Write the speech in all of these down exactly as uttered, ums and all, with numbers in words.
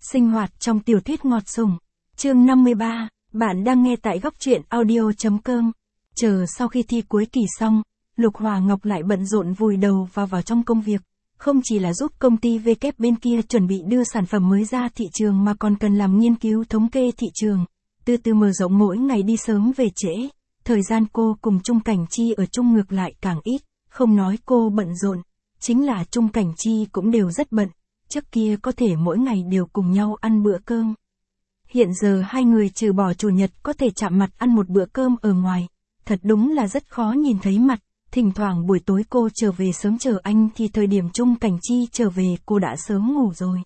Sinh hoạt trong tiểu thuyết ngọt sủng. Chương năm mươi ba, bạn đang nghe tại góc truyện audio.com. Chờ sau khi thi cuối kỳ xong, Lục Hòa Ngọc lại bận rộn vùi đầu vào vào trong công việc. Không chỉ là giúp công ty vê kép bên kia chuẩn bị đưa sản phẩm mới ra thị trường mà còn cần làm nghiên cứu thống kê thị trường. Từ từ mở rộng mỗi ngày đi sớm về trễ. Thời gian cô cùng Trung Cảnh Chi ở chung ngược lại càng ít, không nói cô bận rộn, chính là Trung Cảnh Chi cũng đều rất bận. Trước kia có thể mỗi ngày đều cùng nhau ăn bữa cơm. Hiện giờ hai người trừ bỏ chủ nhật có thể chạm mặt ăn một bữa cơm ở ngoài. Thật đúng là rất khó nhìn thấy mặt. Thỉnh thoảng buổi tối cô trở về sớm chờ anh thì thời điểm Trung Cảnh Chi trở về cô đã sớm ngủ rồi.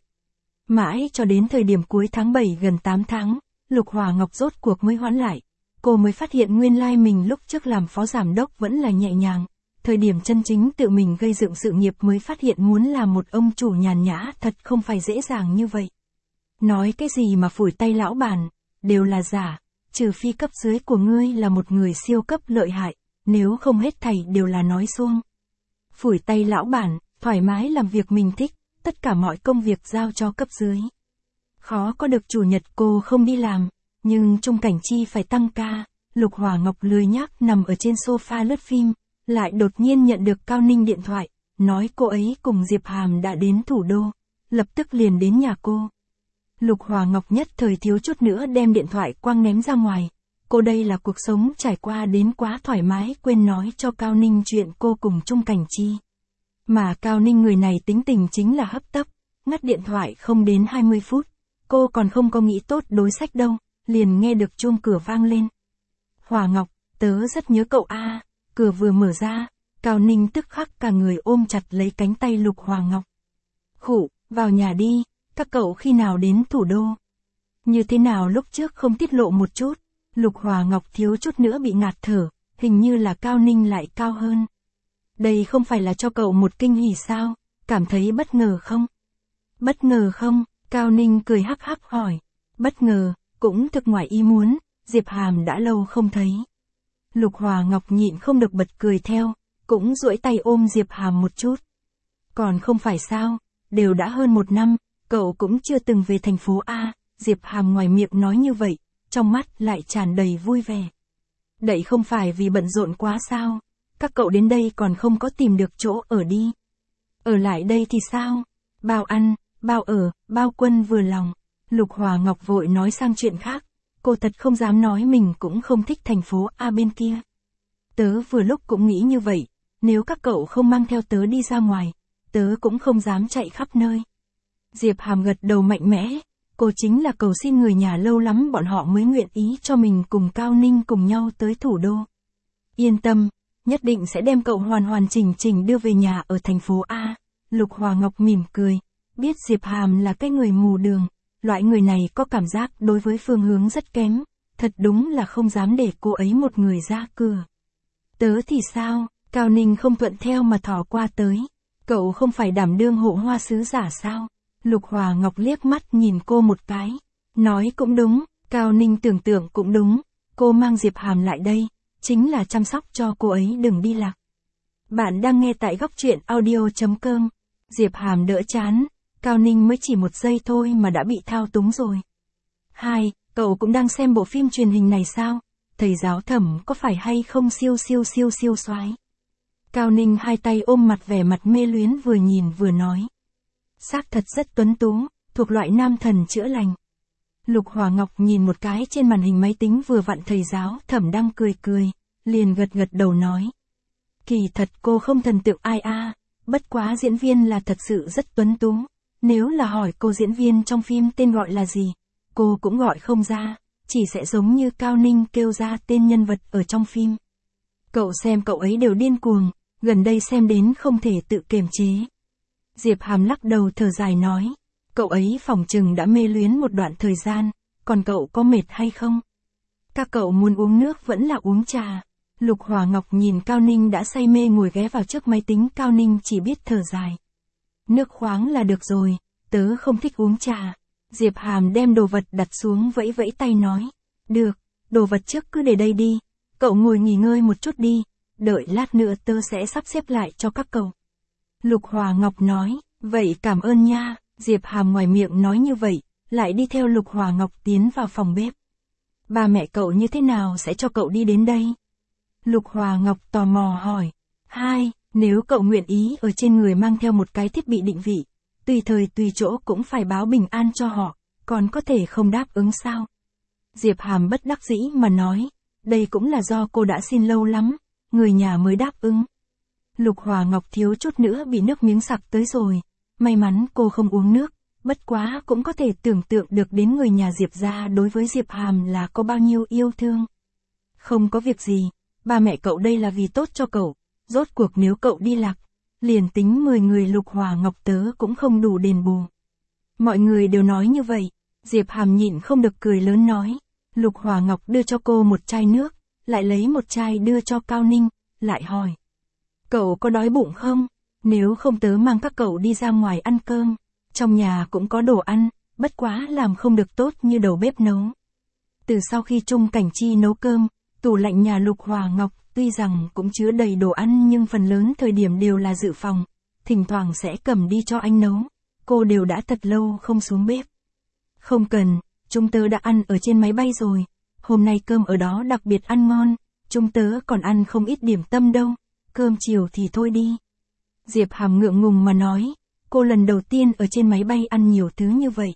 Mãi cho đến thời điểm cuối tháng bảy gần tám tháng, Lục Hòa Ngọc rốt cuộc mới hoãn lại. Cô mới phát hiện nguyên lai mình lúc trước làm phó giám đốc vẫn là nhẹ nhàng. Thời điểm chân chính tự mình gây dựng sự nghiệp mới phát hiện muốn làm một ông chủ nhàn nhã thật không phải dễ dàng như vậy. Nói cái gì mà phủi tay lão bản, đều là giả, trừ phi cấp dưới của ngươi là một người siêu cấp lợi hại, nếu không hết thảy đều là nói suông. Phủi tay lão bản, thoải mái làm việc mình thích, tất cả mọi công việc giao cho cấp dưới. Khó có được chủ nhật cô không đi làm, nhưng Trung Cảnh Chi phải tăng ca, Lục Hòa Ngọc lười nhác nằm ở trên sofa lướt phim. Lại đột nhiên nhận được Cao Ninh điện thoại, nói cô ấy cùng Diệp Hàm đã đến thủ đô, lập tức liền đến nhà cô. Lục Hòa Ngọc nhất thời thiếu chút nữa đem điện thoại quăng ném ra ngoài, cô đây là cuộc sống trải qua đến quá thoải mái quên nói cho Cao Ninh chuyện cô cùng Trung Cảnh Chi. Mà Cao Ninh người này tính tình chính là hấp tấp, ngắt điện thoại không đến hai mươi phút, cô còn không có nghĩ tốt đối sách đâu, liền nghe được chuông cửa vang lên. Hòa Ngọc, tớ rất nhớ cậu a. Cửa vừa mở ra, Cao Ninh tức khắc cả người ôm chặt lấy cánh tay Lục Hòa Ngọc. Khụ, vào nhà đi, các cậu khi nào đến thủ đô? Như thế nào lúc trước không tiết lộ một chút? Lục Hòa Ngọc thiếu chút nữa bị ngạt thở, hình như là Cao Ninh lại cao hơn. Đây không phải là cho cậu một kinh hỉ sao, cảm thấy bất ngờ không? Bất ngờ không? Cao Ninh cười hắc hắc hỏi. Bất ngờ, cũng thực ngoài ý muốn, Diệp Hàm đã lâu không thấy. Lục Hòa Ngọc nhịn không được bật cười theo, cũng duỗi tay ôm Diệp Hàm một chút. Còn không phải sao, đều đã hơn một năm, cậu cũng chưa từng về thành phố A, Diệp Hàm ngoài miệng nói như vậy, trong mắt lại tràn đầy vui vẻ. Đậy không phải vì bận rộn quá sao, các cậu đến đây còn không có tìm được chỗ ở đi. Ở lại đây thì sao, bao ăn, bao ở, bao quân vừa lòng. Lục Hòa Ngọc vội nói sang chuyện khác. Cô thật không dám nói mình cũng không thích thành phố A bên kia. Tớ vừa lúc cũng nghĩ như vậy, nếu các cậu không mang theo tớ đi ra ngoài, tớ cũng không dám chạy khắp nơi. Diệp Hàm gật đầu mạnh mẽ, cô chính là cầu xin người nhà lâu lắm bọn họ mới nguyện ý cho mình cùng Cao Ninh cùng nhau tới thủ đô. Yên tâm, nhất định sẽ đem cậu hoàn hoàn chỉnh chỉnh đưa về nhà ở thành phố A. Lục Hòa Ngọc mỉm cười, biết Diệp Hàm là cái người mù đường. Loại người này có cảm giác đối với phương hướng rất kém, thật đúng là không dám để cô ấy một người ra cửa. Tớ thì sao, Cao Ninh không thuận theo mà thỏ qua tới. Cậu không phải đảm đương hộ hoa sứ giả sao? Lục Hòa Ngọc liếc mắt nhìn cô một cái. Nói cũng đúng, Cao Ninh tưởng tượng cũng đúng. Cô mang Diệp Hàm lại đây, chính là chăm sóc cho cô ấy đừng đi lạc. Bạn đang nghe tại góc truyện audio.com. Diệp Hàm đỡ chán. Cao Ninh mới chỉ một giây thôi mà đã bị thao túng rồi. Hai, cậu cũng đang xem bộ phim truyền hình này sao? Thầy giáo Thẩm có phải hay không siêu siêu siêu siêu soái? Cao Ninh hai tay ôm mặt vẻ mặt mê luyến vừa nhìn vừa nói. Xác thật rất tuấn tú, thuộc loại nam thần chữa lành. Lục Hòa Ngọc nhìn một cái trên màn hình máy tính vừa vặn thầy giáo Thẩm đang cười cười, liền gật gật đầu nói. Kỳ thật cô không thần tượng ai a, bất quá diễn viên là thật sự rất tuấn tú. Nếu là hỏi cô diễn viên trong phim tên gọi là gì, cô cũng gọi không ra, chỉ sẽ giống như Cao Ninh kêu ra tên nhân vật ở trong phim. Cậu xem cậu ấy đều điên cuồng, gần đây xem đến không thể tự kiềm chế. Diệp Hàm lắc đầu thở dài nói, cậu ấy phỏng chừng đã mê luyến một đoạn thời gian, còn cậu có mệt hay không? Các cậu muốn uống nước vẫn là uống trà. Lục Hòa Ngọc nhìn Cao Ninh đã say mê ngồi ghé vào trước máy tính, Cao Ninh chỉ biết thở dài. Nước khoáng là được rồi, tớ không thích uống trà. Diệp Hàm đem đồ vật đặt xuống vẫy vẫy tay nói. Được, đồ vật trước cứ để đây đi, cậu ngồi nghỉ ngơi một chút đi, đợi lát nữa tớ sẽ sắp xếp lại cho các cậu. Lục Hòa Ngọc nói, vậy cảm ơn nha. Diệp Hàm ngoài miệng nói như vậy, lại đi theo Lục Hòa Ngọc tiến vào phòng bếp. Ba mẹ cậu như thế nào sẽ cho cậu đi đến đây? Lục Hòa Ngọc tò mò hỏi. Hai, nếu cậu nguyện ý ở trên người mang theo một cái thiết bị định vị, tùy thời tùy chỗ cũng phải báo bình an cho họ, còn có thể không đáp ứng sao? Diệp Hàm bất đắc dĩ mà nói, đây cũng là do cô đã xin lâu lắm, người nhà mới đáp ứng. Lục Hòa Ngọc thiếu chút nữa bị nước miếng sặc tới rồi, may mắn cô không uống nước, bất quá cũng có thể tưởng tượng được đến người nhà Diệp gia đối với Diệp Hàm là có bao nhiêu yêu thương. Không có việc gì, ba mẹ cậu đây là vì tốt cho cậu, rốt cuộc nếu cậu đi lạc, liền tính mười người Lục Hòa Ngọc tớ cũng không đủ đền bù. Mọi người đều nói như vậy, Diệp Hàm nhịn không được cười lớn nói. Lục Hòa Ngọc đưa cho cô một chai nước, lại lấy một chai đưa cho Cao Ninh, lại hỏi. Cậu có đói bụng không? Nếu không tớ mang các cậu đi ra ngoài ăn cơm, trong nhà cũng có đồ ăn, bất quá làm không được tốt như đầu bếp nấu. Từ sau khi Trung Cảnh Chi nấu cơm, tủ lạnh nhà Lục Hòa Ngọc tuy rằng cũng chứa đầy đồ ăn nhưng phần lớn thời điểm đều là dự phòng, thỉnh thoảng sẽ cầm đi cho anh nấu, cô đều đã thật lâu không xuống bếp. Không cần, chúng tớ đã ăn ở trên máy bay rồi, hôm nay cơm ở đó đặc biệt ăn ngon, chúng tớ còn ăn không ít điểm tâm đâu, cơm chiều thì thôi đi. Diệp Hàm ngượng ngùng mà nói, cô lần đầu tiên ở trên máy bay ăn nhiều thứ như vậy.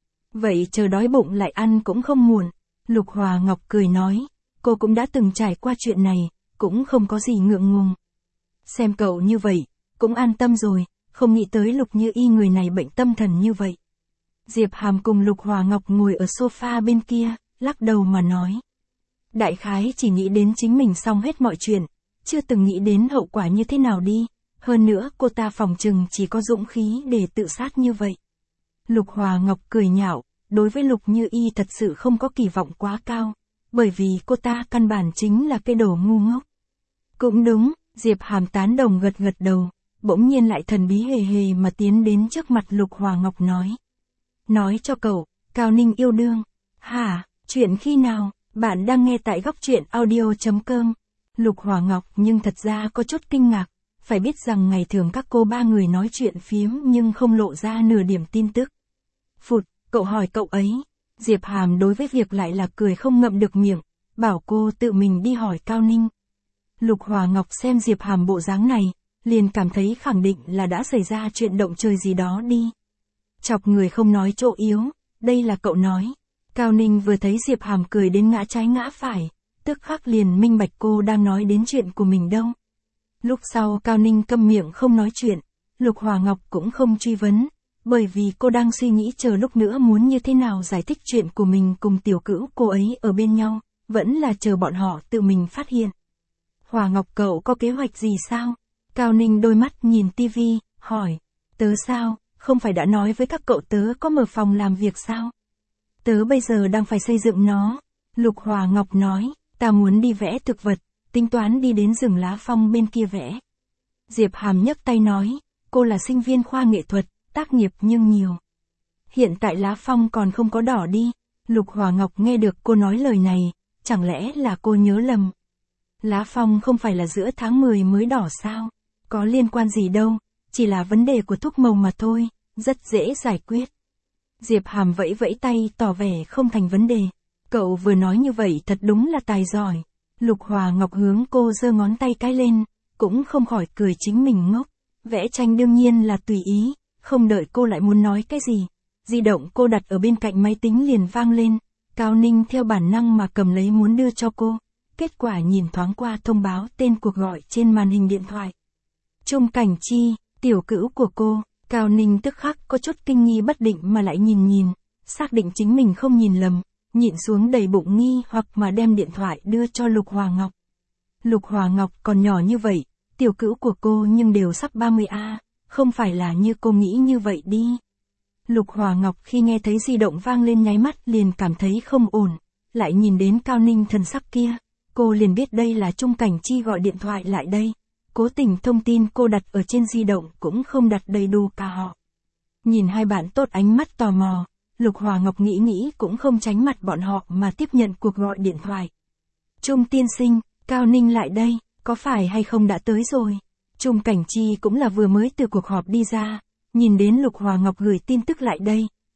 Vậy chờ đói bụng lại ăn cũng không muộn. Lục Hòa Ngọc cười nói, cô cũng đã từng trải qua chuyện này, cũng không có gì ngượng ngùng. Xem cậu như vậy, cũng an tâm rồi, không nghĩ tới Lục Như Y người này bệnh tâm thần như vậy. Diệp Hàm cùng Lục Hòa Ngọc ngồi ở sofa bên kia, lắc đầu mà nói. Đại khái chỉ nghĩ đến chính mình xong hết mọi chuyện, chưa từng nghĩ đến hậu quả như thế nào đi, hơn nữa cô ta phòng chừng chỉ có dũng khí để tự sát như vậy. Lục Hòa Ngọc cười nhạo, đối với Lục Như Y thật sự không có kỳ vọng quá cao, bởi vì cô ta căn bản chính là cái đồ ngu ngốc. Cũng đúng, Diệp Hàm tán đồng gật gật đầu, bỗng nhiên lại thần bí hề hề mà tiến đến trước mặt Lục Hòa Ngọc nói. Nói cho cậu, Cao Ninh yêu đương. Hả, chuyện khi nào? Bạn đang nghe tại góc truyện audio chấm com. Lục Hòa Ngọc nhưng thật ra có chút kinh ngạc, phải biết rằng ngày thường các cô ba người nói chuyện phiếm nhưng không lộ ra nửa điểm tin tức. Phụt, cậu hỏi cậu ấy. Diệp Hàm đối với việc lại là cười không ngậm được miệng, bảo cô tự mình đi hỏi Cao Ninh. Lục Hòa Ngọc xem Diệp Hàm bộ dáng này, liền cảm thấy khẳng định là đã xảy ra chuyện động trời gì đó đi. Chọc người không nói chỗ yếu, đây là cậu nói. Cao Ninh vừa thấy Diệp Hàm cười đến ngã trái ngã phải, tức khắc liền minh bạch cô đang nói đến chuyện của mình đâu. Lúc sau Cao Ninh câm miệng không nói chuyện, Lục Hòa Ngọc cũng không truy vấn, bởi vì cô đang suy nghĩ chờ lúc nữa muốn như thế nào giải thích chuyện của mình cùng tiểu cữu cô ấy ở bên nhau, vẫn là chờ bọn họ tự mình phát hiện. Hòa Ngọc cậu có kế hoạch gì sao? Cao Ninh đôi mắt nhìn tivi, hỏi. Tớ sao, không phải đã nói với các cậu tớ có mở phòng làm việc sao? Tớ bây giờ đang phải xây dựng nó. Lục Hòa Ngọc nói, ta muốn đi vẽ thực vật, tính toán đi đến rừng lá phong bên kia vẽ. Diệp Hàm nhấc tay nói, cô là sinh viên khoa nghệ thuật, tác nghiệp nhưng nhiều. Hiện tại lá phong còn không có đỏ đi. Lục Hòa Ngọc nghe được cô nói lời này, chẳng lẽ là cô nhớ lầm. Lá phong không phải là giữa tháng mười mới đỏ sao? Có liên quan gì đâu, chỉ là vấn đề của thuốc màu mà thôi, rất dễ giải quyết. Diệp Hàm vẫy vẫy tay tỏ vẻ không thành vấn đề. Cậu vừa nói như vậy thật đúng là tài giỏi. Lục Hòa Ngọc hướng cô giơ ngón tay cái lên, cũng không khỏi cười chính mình ngốc. Vẽ tranh đương nhiên là tùy ý, không đợi cô lại muốn nói cái gì. Di động cô đặt ở bên cạnh máy tính liền vang lên, Cao Ninh theo bản năng mà cầm lấy muốn đưa cho cô. Kết quả nhìn thoáng qua thông báo tên cuộc gọi trên màn hình điện thoại. Trung Cảnh Chi, tiểu cữu của cô. Cao Ninh tức khắc có chút kinh nghi bất định mà lại nhìn nhìn, xác định chính mình không nhìn lầm, nhịn xuống đầy bụng nghi hoặc mà đem điện thoại đưa cho Lục Hòa Ngọc. Lục Hòa Ngọc còn nhỏ như vậy, tiểu cữu của cô nhưng đều sắp ba mươi a, không phải là như cô nghĩ như vậy đi. Lục Hòa Ngọc khi nghe thấy di động vang lên nháy mắt liền cảm thấy không ổn, lại nhìn đến Cao Ninh thần sắc kia, cô liền biết đây là Trung Cảnh Chi gọi điện thoại lại đây. Cố tình thông tin cô đặt ở trên di động cũng không đặt đầy đủ cả họ. Nhìn hai bạn tốt ánh mắt tò mò, Lục Hòa Ngọc nghĩ nghĩ cũng không tránh mặt bọn họ mà tiếp nhận cuộc gọi điện thoại. Trung tiên sinh, Cao Ninh lại đây, có phải hay không đã tới rồi? Trung Cảnh Chi cũng là vừa mới từ cuộc họp đi ra, nhìn đến Lục Hòa Ngọc gửi tin tức lại đây,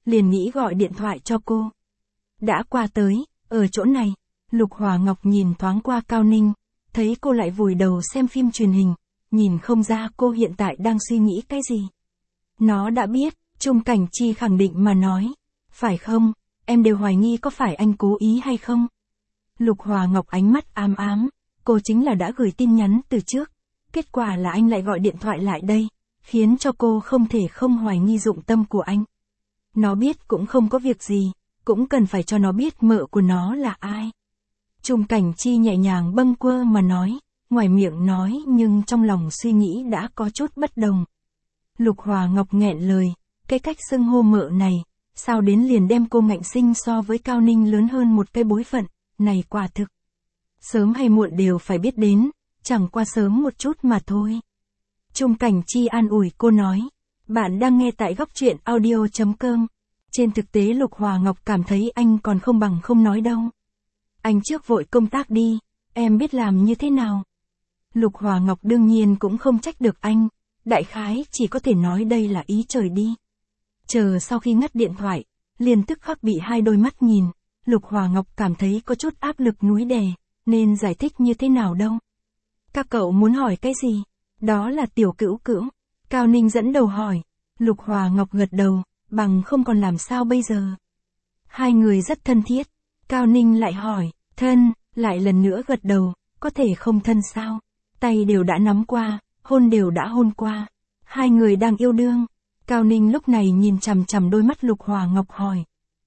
liền nghĩ gọi điện thoại cho cô. Đã qua tới, ở chỗ này, Lục Hòa Ngọc nhìn thoáng qua Cao Ninh, thấy cô lại vùi đầu xem phim truyền hình, nhìn không ra cô hiện tại đang suy nghĩ cái gì. Nó đã biết, Chung Cảnh Chi khẳng định mà nói, phải không, em đều hoài nghi có phải anh cố ý hay không. Lục Hòa Ngọc ánh mắt ám ám, cô chính là đã gửi tin nhắn từ trước, kết quả là anh lại gọi điện thoại lại đây, khiến cho cô không thể không hoài nghi dụng tâm của anh. Nó biết cũng không có việc gì, cũng cần phải cho nó biết mợ của nó là ai. Chung Cảnh Chi nhẹ nhàng bâng quơ mà nói, ngoài miệng nói nhưng trong lòng suy nghĩ đã có chút bất đồng. Lục Hòa Ngọc nghẹn lời, cái cách xưng hô mợ này, sao đến liền đem cô Mạnh Sinh so với Cao Ninh lớn hơn một cái bối phận, này quả thực. Sớm hay muộn đều phải biết đến, chẳng qua sớm một chút mà thôi. Chung Cảnh Chi an ủi cô nói, bạn đang nghe tại góc truyện audio chấm com. Trên thực tế Lục Hòa Ngọc cảm thấy anh còn không bằng không nói đâu. Anh trước vội công tác đi, em biết làm như thế nào. Lục Hòa Ngọc đương nhiên cũng không trách được anh, đại khái chỉ có thể nói đây là ý trời đi. Chờ sau khi ngắt điện thoại, liền tức khắc bị hai đôi mắt nhìn, Lục Hòa Ngọc cảm thấy có chút áp lực núi đè, nên giải thích như thế nào đâu. Các cậu muốn hỏi cái gì? Đó là Tiểu Cữu Cữu. Cao Ninh dẫn đầu hỏi, Lục Hòa Ngọc gật đầu, bằng không còn làm sao bây giờ. Hai người rất thân thiết, Cao Ninh lại hỏi, thân, lại lần nữa gật đầu, có thể không thân sao? Tay đều đã nắm qua, hôn đều đã hôn qua. Hai người đang yêu đương. Cao Ninh lúc này nhìn chằm chằm đôi mắt Lục Hòa Ngọc hỏi.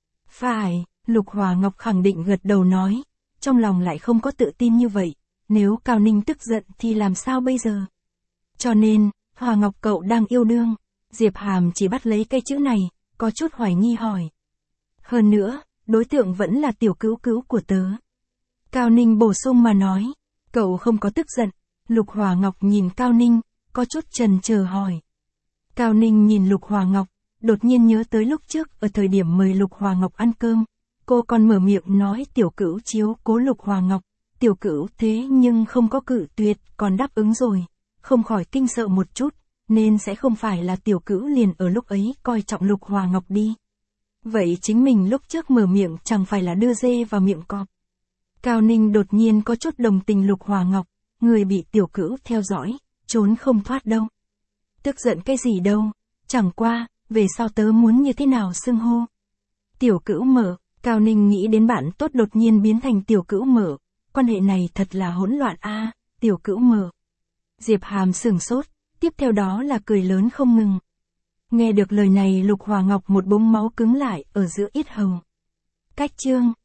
Phải, Lục Hòa Ngọc khẳng định gật đầu nói, trong lòng lại không có tự tin như vậy, nếu Cao Ninh tức giận thì làm sao bây giờ? Cho nên, Hòa Ngọc cậu đang yêu đương. Diệp Hàm chỉ bắt lấy cái chữ này, có chút hoài nghi hỏi. Hơn nữa, đối tượng vẫn là Tiểu Cữu Cữu của tớ. Cao Ninh bổ sung mà nói, cậu không có tức giận. Lục Hòa Ngọc nhìn Cao Ninh, có chút chần chờ hỏi. Cao Ninh nhìn Lục Hòa Ngọc, đột nhiên nhớ tới lúc trước ở thời điểm mời Lục Hòa Ngọc ăn cơm, cô còn mở miệng nói Tiểu Cữu chiếu cố Lục Hòa Ngọc, Tiểu Cữu thế nhưng không có cự tuyệt, còn đáp ứng rồi, không khỏi kinh sợ một chút, nên sẽ không phải là Tiểu Cữu liền ở lúc ấy coi trọng Lục Hòa Ngọc đi. Vậy chính mình lúc trước mở miệng chẳng phải là đưa dê vào miệng cọp. Cao Ninh đột nhiên có chút đồng tình Lục Hòa Ngọc, người bị Tiểu Cữu theo dõi, trốn không thoát đâu. Tức giận cái gì đâu, chẳng qua, về sau tớ muốn như thế nào xưng hô. Tiểu Cữu mở, Cao Ninh nghĩ đến bạn tốt đột nhiên biến thành Tiểu Cữu mở, quan hệ này thật là hỗn loạn a, à, Tiểu Cữu mở. Diệp Hàm sửng sốt, tiếp theo đó là cười lớn không ngừng. Nghe được lời này Lục Hòa Ngọc một búng máu cứng lại ở giữa yết hầu. Cách chương